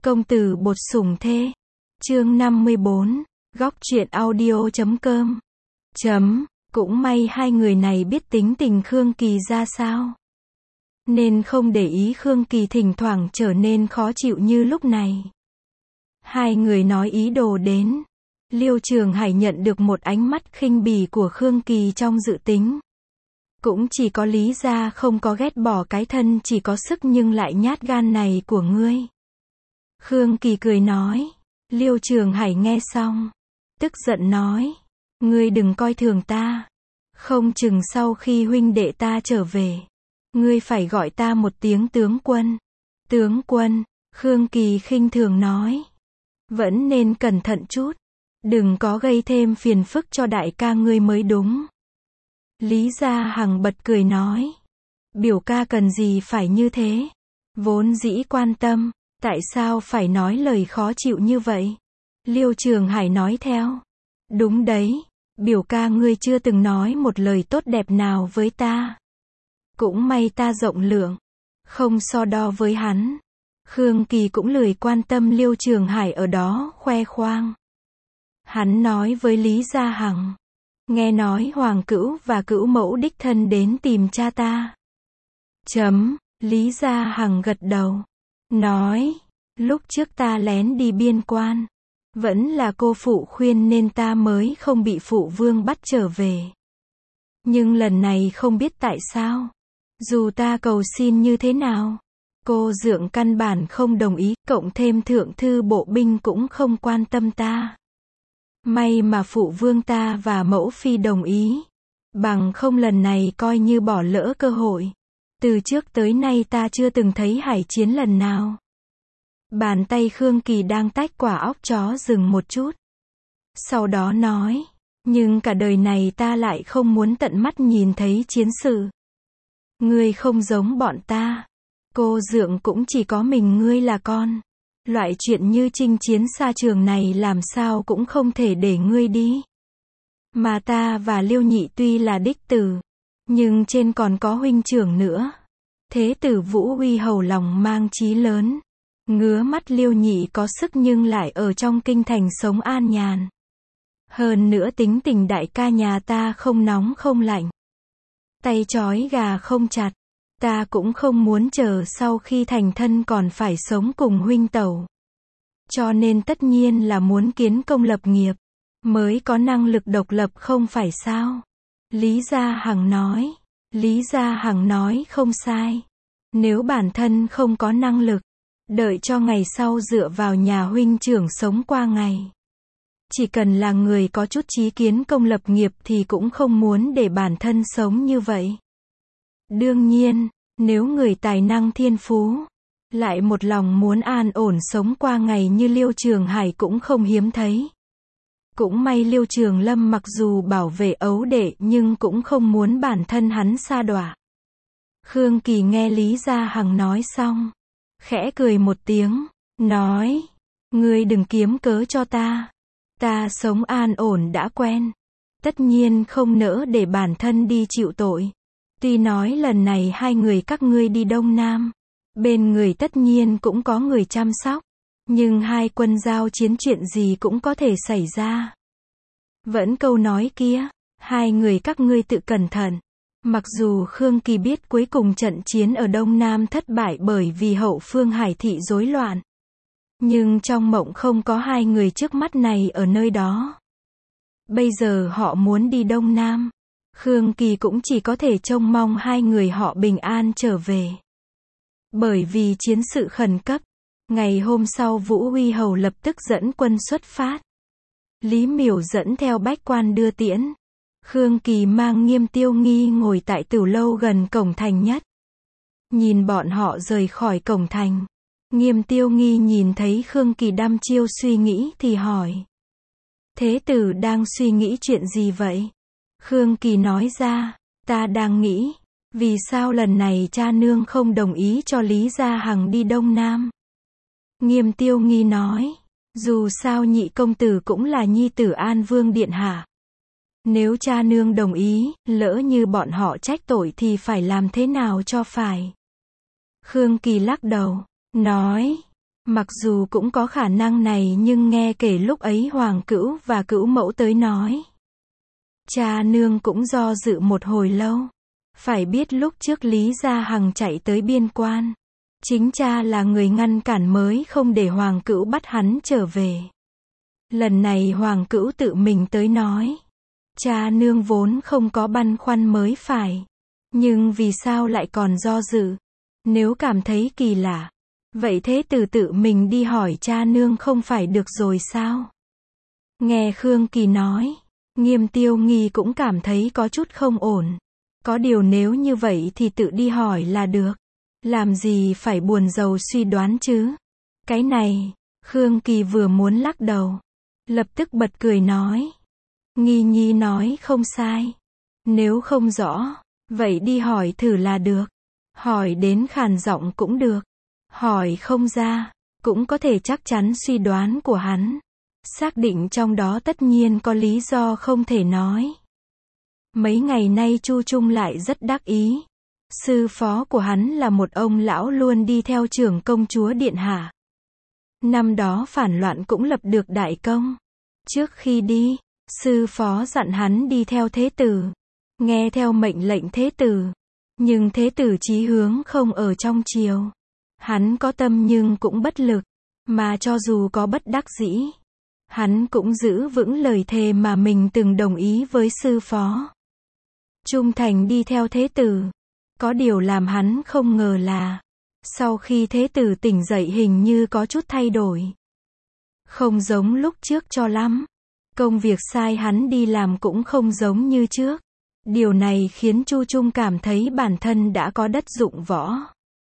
Công tử bột sủng thê. Chương 54. Góc truyện audio.com. Cũng may hai người này biết tính tình Khương Kỳ ra sao, nên không để ý Khương Kỳ thỉnh thoảng trở nên khó chịu như lúc này. Hai người nói ý đồ đến. Liêu Trường Hải nhận được một ánh mắt khinh bỉ của Khương Kỳ trong dự tính. Cũng chỉ có Lý gia không có ghét bỏ cái thân chỉ có sức nhưng lại nhát gan này của ngươi. Khương Kỳ cười nói. Liêu Trường Hải nghe xong, tức giận nói. Ngươi đừng coi thường ta. Không chừng sau khi huynh đệ ta trở về, ngươi phải gọi ta một tiếng tướng quân. Tướng quân, Khương Kỳ khinh thường nói. Vẫn nên cẩn thận chút. Đừng có gây thêm phiền phức cho đại ca ngươi mới đúng. Lý Gia Hằng bật cười nói. Biểu ca cần gì phải như thế. Vốn dĩ quan tâm, tại sao phải nói lời khó chịu như vậy? Liêu Trường Hải nói theo. Đúng đấy, biểu ca ngươi chưa từng nói một lời tốt đẹp nào với ta. Cũng may ta rộng lượng, không so đo với hắn. Khương Kỳ cũng lười quan tâm Liêu Trường Hải ở đó khoe khoang. Hắn nói với Lý Gia Hằng. Nghe nói Hoàng Cữu và Cữu Mẫu đích thân đến tìm cha ta. Lý Gia Hằng gật đầu. Nói, lúc trước ta lén đi biên quan. Vẫn là cô phụ khuyên nên ta mới không bị phụ vương bắt trở về. Nhưng lần này không biết tại sao. Dù ta cầu xin như thế nào, cô dượng căn bản không đồng ý, cộng thêm thượng thư bộ binh cũng không quan tâm ta. May mà phụ vương ta và mẫu phi đồng ý. Bằng không lần này coi như bỏ lỡ cơ hội. Từ trước tới nay ta chưa từng thấy hải chiến lần nào. Bàn tay Khương Kỳ đang tách quả óc chó dừng một chút. Sau đó nói. Nhưng cả đời này ta lại không muốn tận mắt nhìn thấy chiến sự. Ngươi không giống bọn ta. Cô dượng cũng chỉ có mình ngươi là con. Loại chuyện như chinh chiến xa trường này làm sao cũng không thể để ngươi đi. Mà ta và Liêu Nhị tuy là đích tử, nhưng trên còn có huynh trưởng nữa. Thế tử Vũ Uy hầu lòng mang chí lớn. Ngứa mắt Liêu Nhị có sức nhưng lại ở trong kinh thành sống an nhàn. Hơn nữa tính tình đại ca nhà ta không nóng không lạnh. Tay trói gà không chặt. Ta cũng không muốn chờ sau khi thành thân còn phải sống cùng huynh tẩu. Cho nên tất nhiên là muốn kiến công lập nghiệp, mới có năng lực độc lập không phải sao? Lý Gia Hằng nói. Lý Gia Hằng nói không sai. Nếu bản thân không có năng lực, đợi cho ngày sau dựa vào nhà huynh trưởng sống qua ngày. Chỉ cần là người có chút chí kiến công lập nghiệp thì cũng không muốn để bản thân sống như vậy. Đương nhiên, nếu người tài năng thiên phú, lại một lòng muốn an ổn sống qua ngày như Liêu Trường Hải cũng không hiếm thấy. Cũng may Liêu Trường Lâm mặc dù bảo vệ ấu đệ nhưng cũng không muốn bản thân hắn sa đọa. Khương Kỳ nghe Lý Gia Hằng nói xong, khẽ cười một tiếng, nói, ngươi đừng kiếm cớ cho ta. Ta sống an ổn đã quen. Tất nhiên không nỡ để bản thân đi chịu tội. Tuy nói lần này hai người các ngươi đi Đông Nam, bên người tất nhiên cũng có người chăm sóc. Nhưng hai quân giao chiến chuyện gì cũng có thể xảy ra. Vẫn câu nói kia, hai người các ngươi tự cẩn thận. Mặc dù Khương Kỳ biết cuối cùng trận chiến ở Đông Nam thất bại bởi vì hậu phương hải thị rối loạn. Nhưng trong mộng không có hai người trước mắt này ở nơi đó. Bây giờ họ muốn đi Đông Nam. Khương Kỳ cũng chỉ có thể trông mong hai người họ bình an trở về. Bởi vì chiến sự khẩn cấp, ngày hôm sau Vũ Uy hầu lập tức dẫn quân xuất phát. Lý Miểu dẫn theo bách quan đưa tiễn. Khương Kỳ mang Nghiêm Tiêu Nghi ngồi tại tửu lâu gần cổng thành nhất. Nhìn bọn họ rời khỏi cổng thành. Nghiêm Tiêu Nghi nhìn thấy Khương Kỳ đăm chiêu suy nghĩ thì hỏi. Thế tử đang suy nghĩ chuyện gì vậy? Khương Kỳ nói ra, ta đang nghĩ, vì sao lần này cha nương không đồng ý cho Lý Gia Hằng đi Đông Nam? Nghiêm Tiêu Nghi nói, dù sao nhị công tử cũng là nhi tử An Vương điện hạ. Nếu cha nương đồng ý, lỡ như bọn họ trách tội thì phải làm thế nào cho phải? Khương Kỳ lắc đầu, nói, Mặc dù cũng có khả năng này nhưng nghe kể lúc ấy Hoàng Cữu và Cữu Mẫu tới nói. Cha nương cũng do dự một hồi lâu. Phải biết lúc trước Lý Gia Hằng chạy tới biên quan. Chính cha là người ngăn cản mới không để Hoàng Cữu bắt hắn trở về. Lần này Hoàng Cữu tự mình tới nói. Cha nương vốn không có băn khoăn mới phải. Nhưng vì sao lại còn do dự? Nếu cảm thấy kỳ lạ. Vậy thế tử tự mình đi hỏi cha nương không phải được rồi sao? Nghe Khương Kỳ nói. Nghiêm Tiêu Nghi cũng cảm thấy có chút không ổn. Có điều nếu như vậy thì tự đi hỏi là được. Làm gì phải buồn rầu suy đoán chứ? Cái này, Khương Kỳ vừa muốn lắc đầu. Lập tức bật cười nói. Nghi Nhi nói không sai. Nếu không rõ, vậy đi hỏi thử là được. Hỏi đến khàn giọng cũng được. Hỏi không ra, cũng có thể chắc chắn suy đoán của hắn. Xác định trong đó tất nhiên có lý do không thể nói. Mấy ngày nay Chu Trung lại rất đắc ý. Sư phó của hắn là một ông lão luôn đi theo trưởng công chúa điện hạ. Năm đó phản loạn cũng lập được đại công. Trước khi đi, sư phó dặn hắn đi theo thế tử. Nghe theo mệnh lệnh thế tử. Nhưng thế tử chí hướng không ở trong triều. Hắn có tâm nhưng cũng bất lực. Mà cho dù có bất đắc dĩ, hắn cũng giữ vững lời thề mà mình từng đồng ý với sư phó. Trung thành đi theo thế tử. Có điều làm hắn không ngờ là, sau khi thế tử tỉnh dậy hình như có chút thay đổi. Không giống lúc trước cho lắm. Công việc sai hắn đi làm cũng không giống như trước. Điều này khiến Chu Trung cảm thấy bản thân đã có đất dụng võ.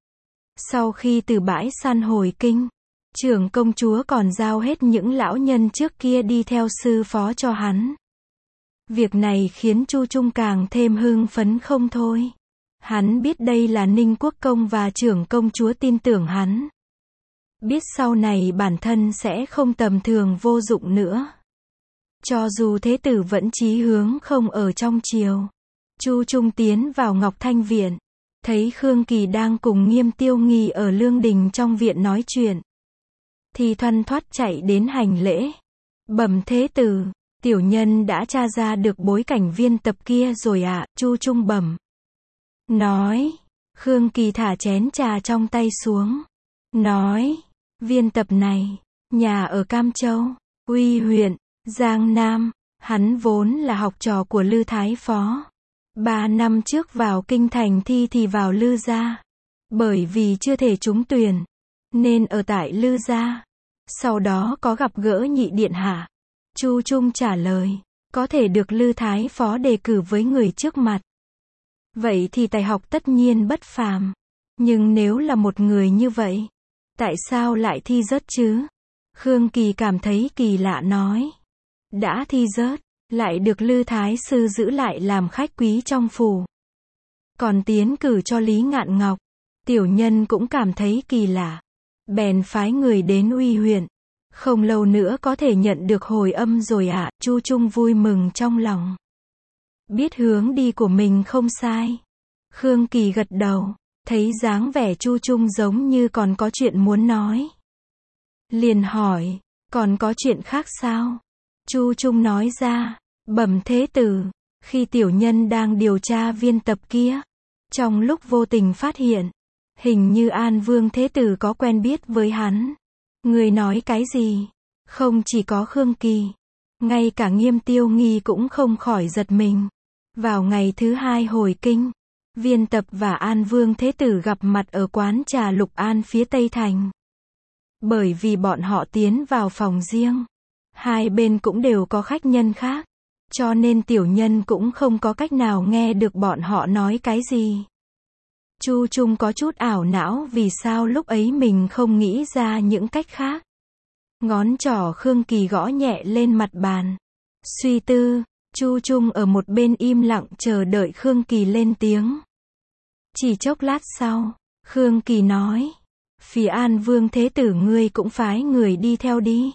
Sau khi từ bãi săn hồi kinh, trưởng công chúa còn giao hết những lão nhân trước kia đi theo sư phó cho hắn. Việc này khiến Chu Trung càng thêm hưng phấn không thôi. Hắn biết đây là Ninh Quốc Công và trưởng công chúa tin tưởng hắn. Biết sau này bản thân sẽ không tầm thường vô dụng nữa. Cho dù thế tử vẫn chí hướng không ở trong triều. Chu Trung tiến vào Ngọc Thanh Viện. Thấy Khương Kỳ đang cùng Nghiêm Tiêu Nghi ở Lương Đình trong viện nói chuyện. Thì thoăn thoắt chạy đến hành lễ. Bẩm thế tử, tiểu nhân đã tra ra được bối cảnh viên tập kia rồi ạ. Chu Trung bẩm. Nói. Khương Kỳ thả chén trà trong tay xuống. Nói. Viên tập này, nhà ở Cam Châu, Uy huyện, Giang Nam. Hắn vốn là học trò của Lư Thái Phó. 3 năm trước vào kinh thành thi thì vào Lư gia. Bởi vì chưa thể trúng tuyển, nên ở tại Lư gia. Sau đó có gặp gỡ nhị điện hạ. Chu Trung trả lời, có thể được Lư Thái Phó đề cử với người trước mặt. Vậy thì tài học tất nhiên bất phàm. Nhưng nếu là một người như vậy, tại sao lại thi rớt chứ? Khương Kỳ cảm thấy kỳ lạ nói. Đã thi rớt, lại được Lư Thái Sư giữ lại làm khách quý trong phủ. Còn tiến cử cho Lý Ngạn Ngọc. Tiểu nhân cũng cảm thấy kỳ lạ. Bèn phái người đến Uy huyện. Không lâu nữa có thể nhận được hồi âm rồi ạ. Chu Trung vui mừng trong lòng. Biết hướng đi của mình không sai. Khương Kỳ gật đầu. Thấy dáng vẻ Chu Trung giống như còn có chuyện muốn nói. Liền hỏi, còn có chuyện khác sao? Chu Trung nói ra, bẩm thế tử, khi tiểu nhân đang điều tra viên tập kia, trong lúc vô tình phát hiện, hình như An Vương thế tử có quen biết với hắn. Người nói cái gì? Không chỉ có Khương Kỳ, ngay cả Nghiêm Tiêu Nghi cũng không khỏi giật mình. Vào ngày thứ 2 hồi kinh, viên tập và An Vương thế tử gặp mặt ở quán trà Lục An phía Tây Thành. Bởi vì bọn họ tiến vào phòng riêng, hai bên cũng đều có khách nhân khác, cho nên tiểu nhân cũng không có cách nào nghe được bọn họ nói cái gì. Chu Trung có chút ảo não vì sao lúc ấy mình không nghĩ ra những cách khác. Ngón trỏ Khương Kỳ gõ nhẹ lên mặt bàn. Suy tư, Chu Trung ở một bên im lặng chờ đợi Khương Kỳ lên tiếng. Chỉ chốc lát sau, Khương Kỳ nói, phía An Vương thế tử ngươi cũng phái người đi theo đi.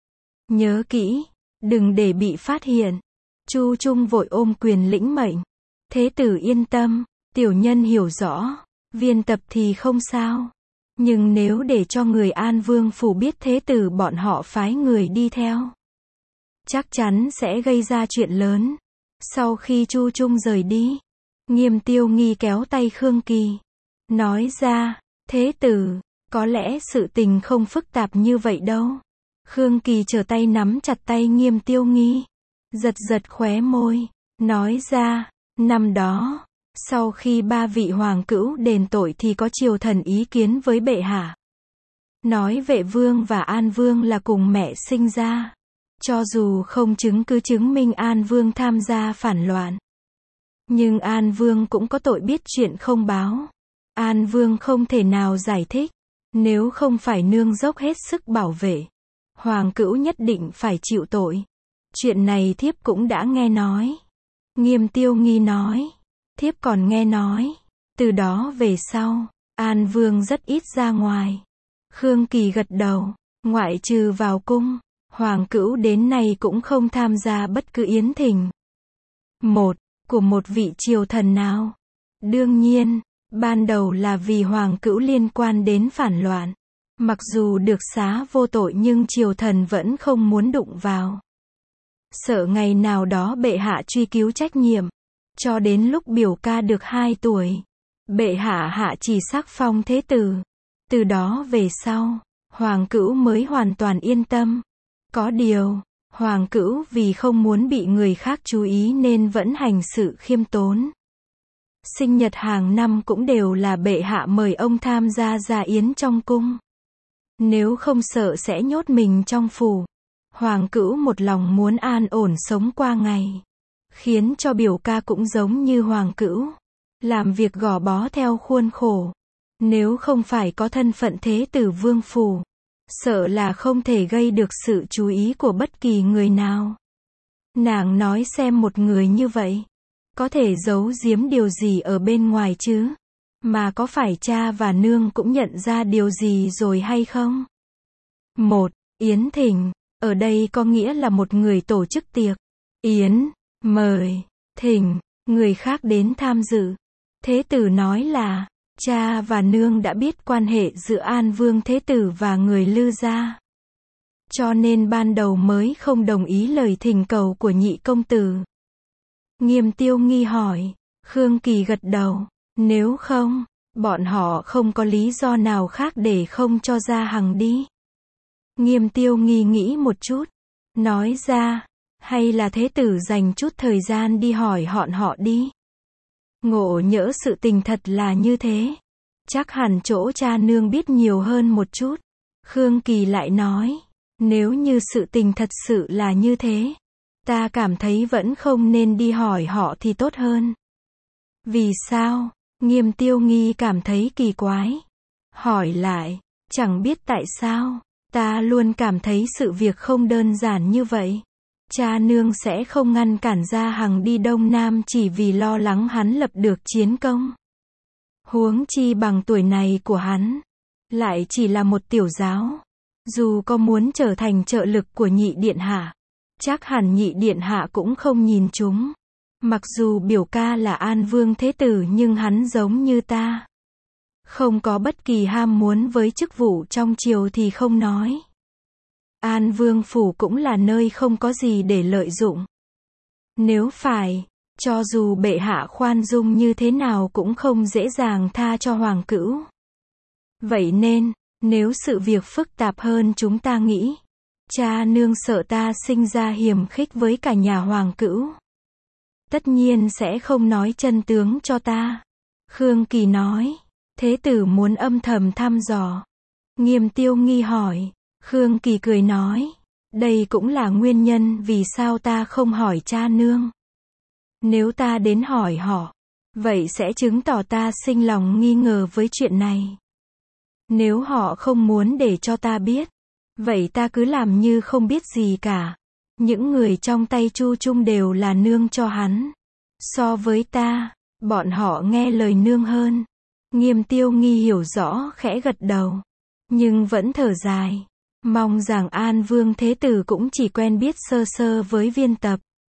Nhớ kỹ, đừng để bị phát hiện. Chu Trung vội ôm quyền lĩnh mệnh. Thế tử yên tâm, tiểu nhân hiểu rõ, viên tập thì không sao. Nhưng nếu để cho người An Vương phủ biết thế tử bọn họ phái người đi theo, chắc chắn sẽ gây ra chuyện lớn. Sau khi Chu Trung rời đi, Nghiêm Tiêu Nghi kéo tay Khương Kỳ, nói ra, thế tử, có lẽ sự tình không phức tạp như vậy đâu. Khương Kỳ trở tay nắm chặt tay Nghiêm Tiêu Nghi, giật giật khóe môi, nói ra, năm đó, sau khi ba vị hoàng cữu đền tội thì có triều thần ý kiến với bệ hạ. Nói Vệ Vương và An Vương là cùng mẹ sinh ra. Cho dù không chứng cứ chứng minh An Vương tham gia phản loạn, nhưng An Vương cũng có tội biết chuyện không báo. An Vương không thể nào giải thích, nếu không phải nương dốc hết sức bảo vệ, hoàng cữu nhất định phải chịu tội. Chuyện này thiếp cũng đã nghe nói. Nghiêm Tiêu Nghi nói, thiếp còn nghe nói, từ đó về sau, An Vương rất ít ra ngoài. Khương Kỳ gật đầu, ngoại trừ vào cung, hoàng cữu đến nay cũng không tham gia bất cứ yến thỉnh của một vị triều thần nào. Đương nhiên, ban đầu là vì hoàng cữu liên quan đến phản loạn. Mặc dù được xá vô tội nhưng triều thần vẫn không muốn đụng vào. Sợ ngày nào đó bệ hạ truy cứu trách nhiệm. Cho đến lúc biểu ca được 2 tuổi, bệ hạ hạ chỉ sắc phong thế tử. Từ đó về sau, hoàng cữu mới hoàn toàn yên tâm. Có điều, hoàng cữu vì không muốn bị người khác chú ý nên vẫn hành sự khiêm tốn. Sinh nhật hàng năm cũng đều là bệ hạ mời ông tham gia gia yến trong cung. Nếu không sợ sẽ nhốt mình trong phủ. Hoàng cữu một lòng muốn an ổn sống qua ngày. Khiến cho biểu ca cũng giống như hoàng cữu. Làm việc gò bó theo khuôn khổ. Nếu không phải có thân phận thế tử vương phủ, sợ là không thể gây được sự chú ý của bất kỳ người nào. Nàng nói xem một người như vậy, có thể giấu giếm điều gì ở bên ngoài chứ? Mà có phải cha và nương cũng nhận ra điều gì rồi hay không? 1. Yến thỉnh, ở đây có nghĩa là một người tổ chức tiệc. Yến, mời, thỉnh, người khác đến tham dự. Thế tử nói là, cha và nương đã biết quan hệ giữa An Vương thế tử và người Lư gia. Cho nên ban đầu mới không đồng ý lời thỉnh cầu của nhị công tử. Nghiêm Tiêu Nghi hỏi, Khương Kỳ gật đầu, nếu không, bọn họ không có lý do nào khác để không cho Gia Hằng đi. Nghiêm Tiêu Nghi nghĩ một chút, nói ra, hay là thế tử dành chút thời gian đi hỏi họ đi. Ngộ nhỡ sự tình thật là như thế. Chắc hẳn chỗ cha nương biết nhiều hơn một chút. Khương Kỳ lại nói, nếu như sự tình thật sự là như thế, ta cảm thấy vẫn không nên đi hỏi họ thì tốt hơn. Vì sao? Nghiêm Tiêu Nghi cảm thấy kỳ quái. Hỏi lại, chẳng biết tại sao, ta luôn cảm thấy sự việc không đơn giản như vậy. Cha nương sẽ không ngăn cản Gia Hằng đi Đông Nam chỉ vì lo lắng hắn lập được chiến công. Huống chi bằng tuổi này của hắn, lại chỉ là một tiểu giáo. Dù có muốn trở thành trợ lực của nhị điện hạ, chắc hẳn nhị điện hạ cũng không nhìn chúng. Mặc dù biểu ca là An Vương thế tử nhưng hắn giống như ta, không có bất kỳ ham muốn với chức vụ trong triều thì không nói. An Vương phủ cũng là nơi không có gì để lợi dụng. Nếu phải, cho dù bệ hạ khoan dung như thế nào cũng không dễ dàng tha cho hoàng cữu. Vậy nên, nếu sự việc phức tạp hơn chúng ta nghĩ, cha nương sợ ta sinh ra hiềm khích với cả nhà hoàng cữu, tất nhiên sẽ không nói chân tướng cho ta. Khương Kỳ nói, thế tử muốn âm thầm thăm dò. Nghiêm Tiêu Nghi hỏi. Khương Kỳ cười nói, đây cũng là nguyên nhân vì sao ta không hỏi cha nương. Nếu ta đến hỏi họ, vậy sẽ chứng tỏ ta sinh lòng nghi ngờ với chuyện này. Nếu họ không muốn để cho ta biết, vậy ta cứ làm như không biết gì cả. Những người trong tay Chu Trung đều là nương cho hắn. So với ta, bọn họ nghe lời nương hơn. Nghiêm Tiêu Nghi hiểu rõ khẽ gật đầu, nhưng vẫn thở dài. Mong rằng An Vương thế tử cũng chỉ quen biết sơ sơ với Viên Tập.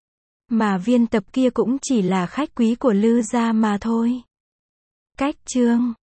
Mà Viên Tập kia cũng chỉ là khách quý của Lư gia mà thôi. Cách chương